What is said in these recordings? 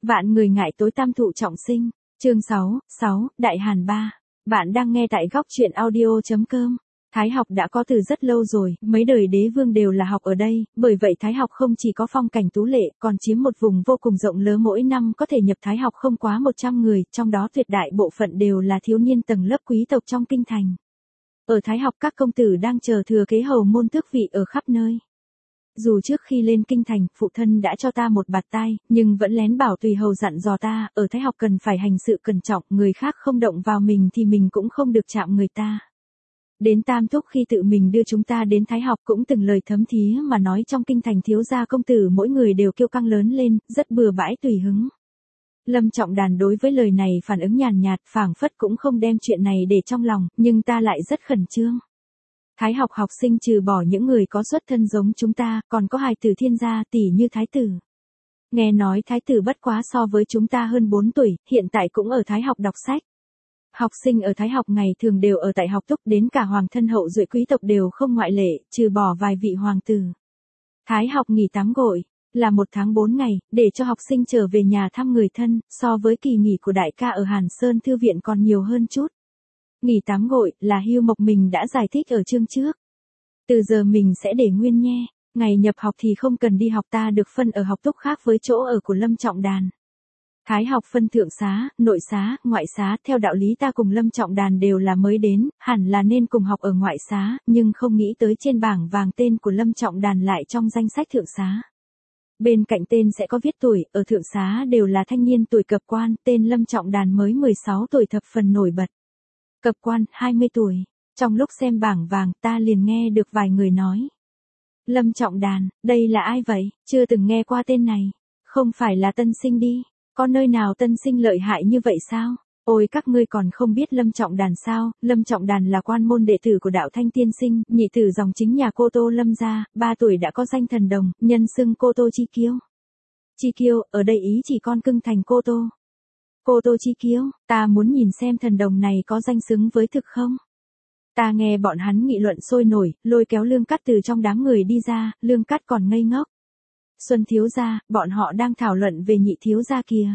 Vạn người ngại tối tam thụ trọng sinh. Chương 6, Đại Hàn 3. Bạn đang nghe tại góc truyện audio.com. Thái học đã có từ rất lâu rồi, mấy đời đế vương đều là học ở đây, bởi vậy Thái học không chỉ có phong cảnh tú lệ, còn chiếm một vùng vô cùng rộng lớn, mỗi năm có thể nhập Thái học không quá 100 người, trong đó tuyệt đại bộ phận đều là thiếu niên tầng lớp quý tộc trong kinh thành. Ở Thái học các công tử đang chờ thừa kế hầu môn tước vị ở khắp nơi. Dù trước khi lên kinh thành, phụ thân đã cho ta một bạt tai, nhưng vẫn lén bảo tùy hầu dặn dò ta, ở Thái học cần phải hành sự cẩn trọng, người khác không động vào mình thì mình cũng không được chạm người ta. Đến Tam Thúc khi tự mình đưa chúng ta đến Thái học cũng từng lời thấm thía mà nói trong kinh thành thiếu gia công tử mỗi người đều kiêu căng lớn lên, rất bừa bãi tùy hứng. Lâm Trọng Đàn đối với lời này phản ứng nhàn nhạt, phảng phất cũng không đem chuyện này để trong lòng, nhưng ta lại rất khẩn trương. Thái học học sinh trừ bỏ những người có xuất thân giống chúng ta, còn có hài tử thiên gia tỷ như Thái tử. Nghe nói Thái tử bất quá so với chúng ta hơn 4 tuổi, hiện tại cũng ở Thái học đọc sách. Học sinh ở Thái học ngày thường đều ở tại học túc, đến cả hoàng thân hậu duệ quý tộc đều không ngoại lệ, trừ bỏ vài vị hoàng tử. Thái học nghỉ tắm gội, là 1 tháng 4 ngày, để cho học sinh trở về nhà thăm người thân, so với kỳ nghỉ của đại ca ở Hàn Sơn Thư viện còn nhiều hơn chút. Nghỉ tắm gội, là Hưu Mộc mình đã giải thích ở chương trước. Từ giờ mình sẽ để nguyên nghe, ngày nhập học thì không cần đi học, ta được phân ở học túc khác với chỗ ở của Lâm Trọng Đàn. Thái học phân thượng xá, nội xá, ngoại xá, theo đạo lý ta cùng Lâm Trọng Đàn đều là mới đến, hẳn là nên cùng học ở ngoại xá, nhưng không nghĩ tới trên bảng vàng tên của Lâm Trọng Đàn lại trong danh sách thượng xá. Bên cạnh tên sẽ có viết tuổi, ở thượng xá đều là thanh niên tuổi cập quan, tên Lâm Trọng Đàn mới 16 tuổi thập phần nổi bật. Cập quan, 20 tuổi. Trong lúc xem bảng vàng ta liền nghe được vài người nói. Lâm Trọng Đàn, đây là ai vậy? Chưa từng nghe qua tên này. Không phải là tân sinh đi. Có nơi nào tân sinh lợi hại như vậy sao? Ôi các ngươi còn không biết Lâm Trọng Đàn sao? Lâm Trọng Đàn là quan môn đệ tử của đạo Thanh tiên sinh, nhị tử dòng chính nhà Cô Tô Lâm gia, 3 tuổi đã có danh thần đồng, nhân xưng Cô Tô Chi Kiêu. Chi Kiêu, ở đây ý chỉ con cưng thành Cô Tô. Cô Tô Chi Kiêu, ta muốn nhìn xem thần đồng này có danh xứng với thực không? Ta nghe bọn hắn nghị luận sôi nổi, lôi kéo Lương Cát từ trong đám người đi ra, Lương Cát còn ngây ngốc. Xuân thiếu gia, bọn họ đang thảo luận về nhị thiếu gia kìa.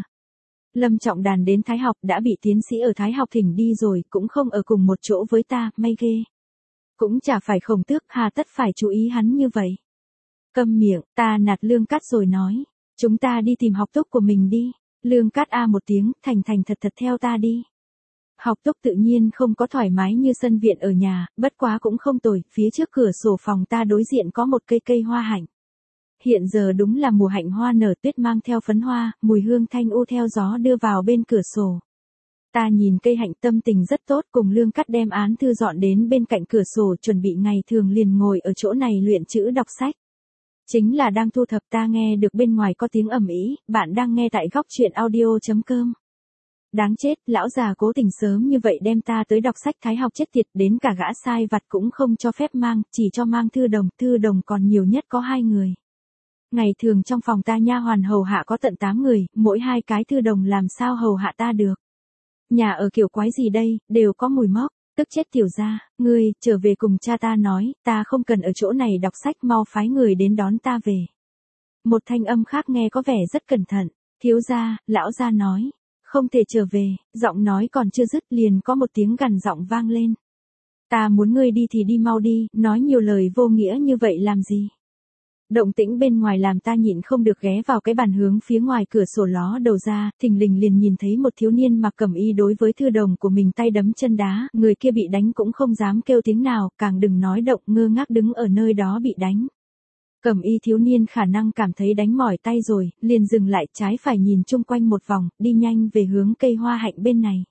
Lâm Trọng Đàn đến Thái học đã bị tiến sĩ ở Thái học thỉnh đi rồi, cũng không ở cùng một chỗ với ta, may ghê. Cũng chả phải Khổng Tước, hà tất phải chú ý hắn như vậy. Câm miệng, ta nạt Lương Cát rồi nói, chúng ta đi tìm học túc của mình đi. Lương Cát a một tiếng, thành thật theo ta đi. Học túc tự nhiên không có thoải mái như sân viện ở nhà, bất quá cũng không tồi, phía trước cửa sổ phòng ta đối diện có một cây hoa hạnh. Hiện giờ đúng là mùa hạnh hoa nở, tuyết mang theo phấn hoa, mùi hương thanh u theo gió đưa vào bên cửa sổ. Ta nhìn cây hạnh tâm tình rất tốt, cùng Lương Cát đem án thư dọn đến bên cạnh cửa sổ, chuẩn bị ngày thường liền ngồi ở chỗ này luyện chữ đọc sách. Chính là đang thu thập ta nghe được bên ngoài có tiếng ầm ĩ, bạn đang nghe tại góc truyện audio.com. Đáng chết, lão già cố tình sớm như vậy đem ta tới đọc sách, Thái học chết tiệt, đến cả gã sai vặt cũng không cho phép mang, chỉ cho mang thư đồng còn nhiều nhất có 2 người. Ngày thường trong phòng ta nha hoàn hầu hạ có tận 8 người, mỗi 2 cái thư đồng làm sao hầu hạ ta được. Nhà ở kiểu quái gì đây, đều có mùi mốc. Tức chết tiểu gia, ngươi, trở về cùng cha ta nói, ta không cần ở chỗ này đọc sách, mau phái người đến đón ta về. Một thanh âm khác nghe có vẻ rất cẩn thận, thiếu gia, lão gia nói, không thể trở về, giọng nói còn chưa dứt liền có một tiếng gằn giọng vang lên. Ta muốn ngươi đi thì đi mau đi, nói nhiều lời vô nghĩa như vậy làm gì? Động tĩnh bên ngoài làm ta nhịn không được ghé vào cái bàn hướng phía ngoài cửa sổ ló đầu ra, thình lình liền nhìn thấy một thiếu niên mặc cẩm y đối với thư đồng của mình tay đấm chân đá, người kia bị đánh cũng không dám kêu tiếng nào, càng đừng nói động, ngơ ngác đứng ở nơi đó bị đánh. Cẩm y thiếu niên khả năng cảm thấy đánh mỏi tay rồi, liền dừng lại, trái phải nhìn chung quanh một vòng, đi nhanh về hướng cây hoa hạnh bên này.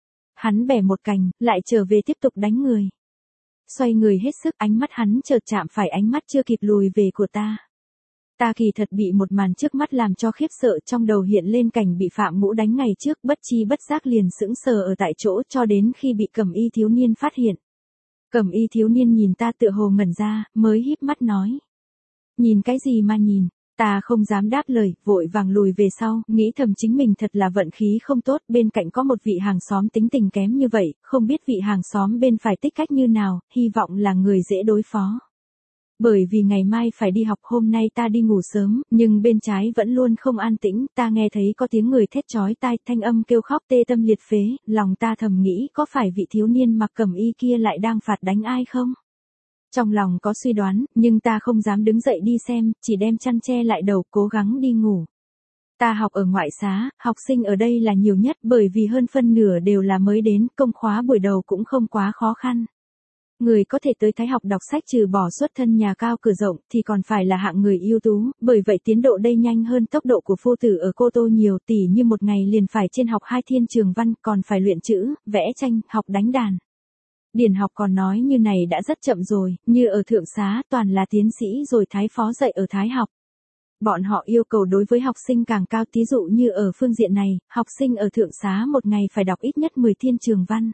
Hắn bẻ một cành, lại trở về tiếp tục đánh người. Xoay người hết sức, ánh mắt hắn chợt chạm phải ánh mắt chưa kịp lùi về của ta. Ta kỳ thật bị một màn trước mắt làm cho khiếp sợ, trong đầu hiện lên cảnh bị Phạm Ngũ đánh ngày trước, bất chi bất giác liền sững sờ ở tại chỗ cho đến khi bị cẩm y thiếu niên phát hiện. Cẩm y thiếu niên nhìn ta tựa hồ ngẩn ra, mới híp mắt nói. Nhìn cái gì mà nhìn? Ta không dám đáp lời, vội vàng lùi về sau, nghĩ thầm chính mình thật là vận khí không tốt, bên cạnh có một vị hàng xóm tính tình kém như vậy, không biết vị hàng xóm bên phải tích cách như nào, hy vọng là người dễ đối phó. Bởi vì ngày mai phải đi học, hôm nay ta đi ngủ sớm, nhưng bên trái vẫn luôn không an tĩnh, ta nghe thấy có tiếng người thét chói tai, thanh âm kêu khóc tê tâm liệt phế, lòng ta thầm nghĩ có phải vị thiếu niên mặc cẩm y kia lại đang phạt đánh ai không? Trong lòng có suy đoán, nhưng ta không dám đứng dậy đi xem, chỉ đem chăn che lại đầu, cố gắng đi ngủ. Ta học ở ngoại xá, học sinh ở đây là nhiều nhất bởi vì hơn phân nửa đều là mới đến, công khóa buổi đầu cũng không quá khó khăn. Người có thể tới Thái học đọc sách trừ bỏ xuất thân nhà cao cửa rộng thì còn phải là hạng người ưu tú, bởi vậy tiến độ đây nhanh hơn tốc độ của phu tử ở Cô Tô nhiều, tỉ như một ngày liền phải trên học 2 thiên trường văn, còn phải luyện chữ, vẽ tranh, học đánh đàn. Điển học còn nói như này đã rất chậm rồi, như ở thượng xá toàn là tiến sĩ rồi thái phó dạy ở Thái học. Bọn họ yêu cầu đối với học sinh càng cao, thí dụ như ở phương diện này, học sinh ở thượng xá một ngày phải đọc ít nhất 10 thiên trường văn.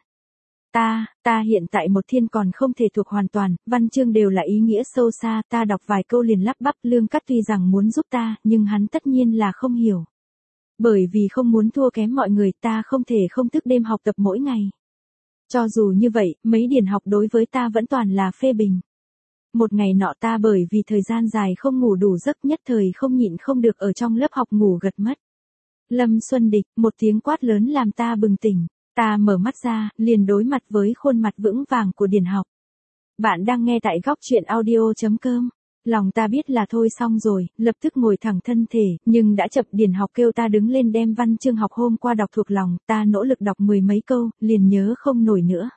Ta hiện tại một thiên còn không thể thuộc hoàn toàn, văn chương đều là ý nghĩa sâu xa, ta đọc vài câu liền lắp bắp. Lương Cắt tuy rằng muốn giúp ta, nhưng hắn tất nhiên là không hiểu. Bởi vì không muốn thua kém mọi người, ta không thể không thức đêm học tập mỗi ngày. Cho dù như vậy, mấy điển học đối với ta vẫn toàn là phê bình. Một ngày nọ ta bởi vì thời gian dài không ngủ đủ giấc, nhất thời không nhịn không được ở trong lớp học ngủ gật mất. Lâm Xuân Địch, một tiếng quát lớn làm ta bừng tỉnh. Ta mở mắt ra, liền đối mặt với khuôn mặt vững vàng của Điển học. Bạn đang nghe tại góc truyện audio.com. Lòng ta biết là thôi xong rồi, lập tức ngồi thẳng thân thể, nhưng đã chậm. Điển học kêu ta đứng lên đem văn chương học hôm qua đọc thuộc lòng, ta nỗ lực đọc 10 mấy câu, liền nhớ không nổi nữa.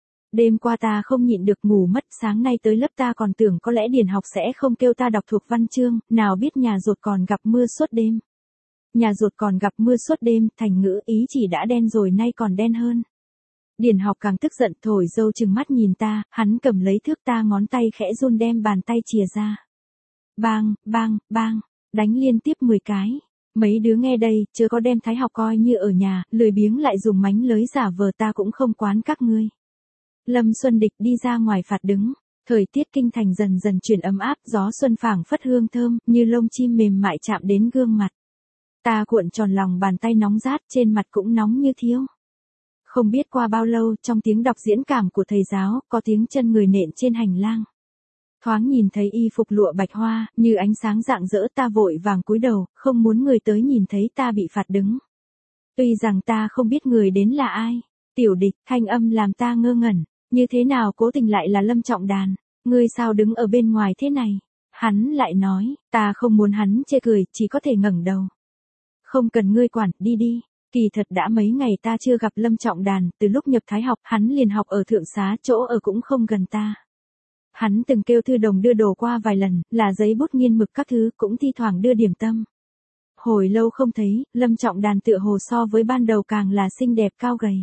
Đêm qua ta không nhịn được ngủ mất, sáng nay tới lớp ta còn tưởng có lẽ Điển học sẽ không kêu ta đọc thuộc văn chương, nào biết nhà rột còn gặp mưa suốt đêm. Nhà rột còn gặp mưa suốt đêm, thành ngữ ý chỉ đã đen rồi nay còn đen hơn. Điển học càng tức giận, thổi dâu trừng mắt nhìn ta, hắn cầm lấy thước, ta ngón tay khẽ run đem bàn tay chìa ra. Bang, bang, bang, đánh liên tiếp 10 cái. Mấy đứa nghe đây, chớ có đem Thái học coi như ở nhà, lười biếng lại dùng mánh lới giả vờ, ta cũng không quán các ngươi. Lâm Xuân Địch đi ra ngoài phạt đứng. Thời tiết kinh thành dần dần chuyển ấm áp, gió xuân phảng phất hương thơm, như lông chim mềm mại chạm đến gương mặt. Ta cuộn tròn lòng bàn tay nóng rát, trên mặt cũng nóng như thiêu. Không biết qua bao lâu, trong tiếng đọc diễn cảm của thầy giáo, có tiếng chân người nện trên hành lang. Thoáng nhìn thấy y phục lụa bạch hoa, như ánh sáng rạng rỡ, ta vội vàng cúi đầu, không muốn người tới nhìn thấy ta bị phạt đứng. Tuy rằng ta không biết người đến là ai. Tiểu Địch, thanh âm làm ta ngơ ngẩn. Như thế nào cố tình lại là Lâm Trọng Đàn? Ngươi sao đứng ở bên ngoài thế này? Hắn lại nói, ta không muốn hắn chê cười, chỉ có thể ngẩng đầu. Không cần ngươi quản, đi đi. Kỳ thật đã mấy ngày ta chưa gặp Lâm Trọng Đàn, từ lúc nhập Thái học, hắn liền học ở thượng xá, chỗ ở cũng không gần ta. Hắn từng kêu thư đồng đưa đồ qua vài lần, là giấy bút nghiên mực các thứ, cũng thi thoảng đưa điểm tâm. Hồi lâu không thấy, Lâm Trọng Đàn tựa hồ so với ban đầu càng là xinh đẹp cao gầy.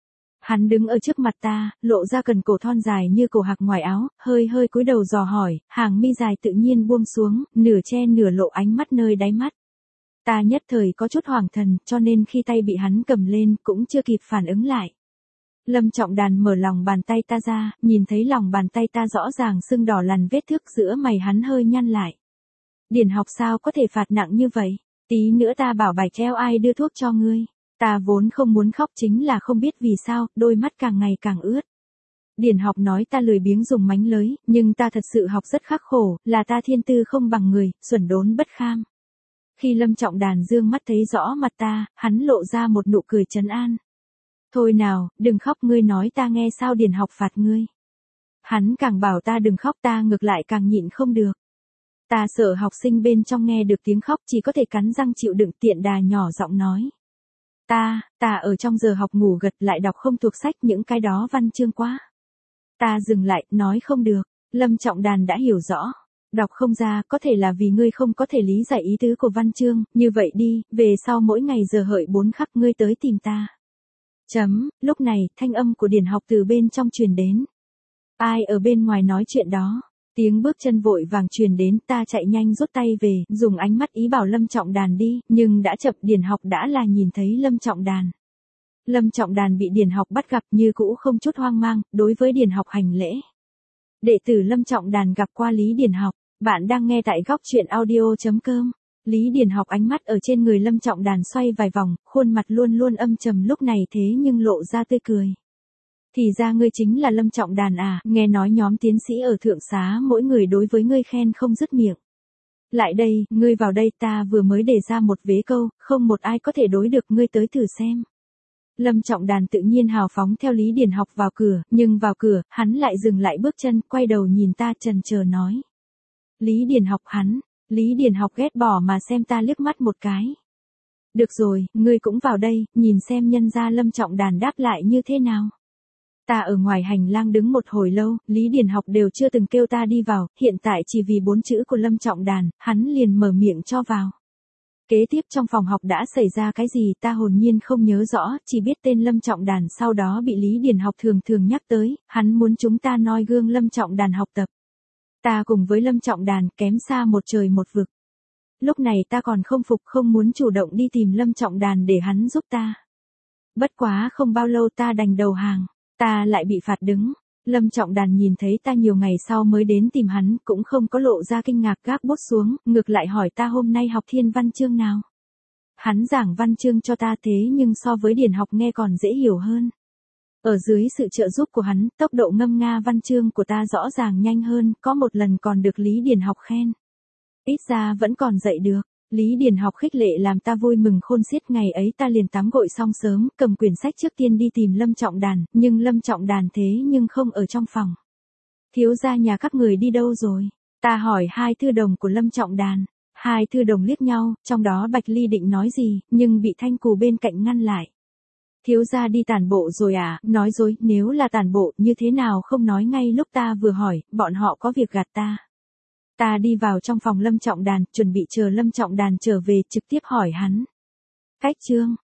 Hắn đứng ở trước mặt ta, lộ ra cần cổ thon dài như cổ hạc ngoài áo, hơi hơi cúi đầu dò hỏi, hàng mi dài tự nhiên buông xuống, nửa che nửa lộ ánh mắt nơi đáy mắt. Ta nhất thời có chút hoảng thần, cho nên khi tay bị hắn cầm lên, cũng chưa kịp phản ứng lại. Lâm Trọng Đàn mở lòng bàn tay ta ra, nhìn thấy lòng bàn tay ta rõ ràng sưng đỏ lằn vết thước, giữa mày hắn hơi nhăn lại. Điển học sao có thể phạt nặng như vậy? Tí nữa ta bảo bài treo ai đưa thuốc cho ngươi. Ta vốn không muốn khóc, chính là không biết vì sao, đôi mắt càng ngày càng ướt. Điển học nói ta lười biếng dùng mánh lới, nhưng ta thật sự học rất khắc khổ, là ta thiên tư không bằng người, xuẩn đốn bất kham. Khi Lâm Trọng Đàn dương mắt thấy rõ mặt ta, hắn lộ ra một nụ cười trấn an. Thôi nào, đừng khóc, ngươi nói ta nghe sao Điển học phạt ngươi. Hắn càng bảo ta đừng khóc, ta ngược lại càng nhịn không được. Ta sợ học sinh bên trong nghe được tiếng khóc, chỉ có thể cắn răng chịu đựng, tiện đà nhỏ giọng nói. Ta ở trong giờ học ngủ gật, lại đọc không thuộc sách, những cái đó văn chương quá. Ta dừng lại, nói không được. Lâm Trọng Đàn đã hiểu rõ. Đọc không ra, có thể là vì ngươi không có thể lý giải ý tứ của văn chương, như vậy đi, về sau mỗi ngày giờ hợi 4 khắc ngươi tới tìm ta. Lúc này, thanh âm của Điển học từ bên trong truyền đến. Ai ở bên ngoài nói chuyện đó? Tiếng bước chân vội vàng truyền đến, ta chạy nhanh rút tay về, dùng ánh mắt ý bảo Lâm Trọng Đàn đi, nhưng đã chậm. Điển học đã là nhìn thấy Lâm Trọng Đàn. Lâm Trọng Đàn bị Điển học bắt gặp như cũ không chút hoang mang, đối với Điển học hành lễ. Đệ tử Lâm Trọng Đàn gặp qua Lý Điển học, bạn đang nghe tại góc truyện audio.com. Lý Điển học ánh mắt ở trên người Lâm Trọng Đàn xoay vài vòng, khuôn mặt luôn luôn âm trầm lúc này thế nhưng lộ ra tươi cười. Thì ra ngươi chính là Lâm Trọng Đàn à, nghe nói nhóm tiến sĩ ở thượng xá mỗi người đối với ngươi khen không dứt miệng. Lại đây, ngươi vào đây, ta vừa mới đề ra một vế câu, không một ai có thể đối được, ngươi tới thử xem. Lâm Trọng Đàn tự nhiên hào phóng theo Lý Điền Học vào cửa, nhưng vào cửa, hắn lại dừng lại bước chân, quay đầu nhìn ta chần chờ nói. Lý Điền Học hắn, Lý Điền Học ghét bỏ mà xem ta liếc mắt một cái. Được rồi, ngươi cũng vào đây, nhìn xem nhân gia Lâm Trọng Đàn đáp lại như thế nào. Ta ở ngoài hành lang đứng một hồi lâu, Lý Điền Học đều chưa từng kêu ta đi vào, hiện tại chỉ vì 4 chữ của Lâm Trọng Đàn, hắn liền mở miệng cho vào. Kế tiếp trong phòng học đã xảy ra cái gì ta hồn nhiên không nhớ rõ, chỉ biết tên Lâm Trọng Đàn sau đó bị Lý Điền Học thường thường nhắc tới, hắn muốn chúng ta noi gương Lâm Trọng Đàn học tập. Ta cùng với Lâm Trọng Đàn kém xa một trời một vực. Lúc này ta còn không phục, không muốn chủ động đi tìm Lâm Trọng Đàn để hắn giúp ta. Bất quá không bao lâu ta đành đầu hàng, ta lại bị phạt đứng. Lâm Trọng Đàn nhìn thấy ta nhiều ngày sau mới đến tìm hắn, cũng không có lộ ra kinh ngạc, gác bút xuống, ngược lại hỏi ta hôm nay học thiên văn chương nào. Hắn giảng văn chương cho ta thế nhưng so với Điền Học nghe còn dễ hiểu hơn. Ở dưới sự trợ giúp của hắn, tốc độ ngâm nga văn chương của ta rõ ràng nhanh hơn, có một lần còn được Lý Điền Học khen. Ít ra vẫn còn dậy được. Lý Điền Học khích lệ làm ta vui mừng khôn xiết, ngày ấy ta liền tắm gội xong sớm, cầm quyển sách trước tiên đi tìm Lâm Trọng Đàn, nhưng Lâm Trọng Đàn thế nhưng không ở trong phòng. Thiếu gia nhà các người đi đâu rồi? Ta hỏi hai thư đồng của Lâm Trọng Đàn. Hai thư đồng liếc nhau, trong đó Bạch Ly định nói gì, nhưng bị Thanh Cù bên cạnh ngăn lại. Thiếu gia đi tản bộ rồi à, nói dối, nếu là tản bộ như thế nào không nói ngay lúc ta vừa hỏi, bọn họ có việc gạt ta. Ta đi vào trong phòng Lâm Trọng Đàn, chuẩn bị chờ Lâm Trọng Đàn trở về trực tiếp hỏi hắn. Cách chương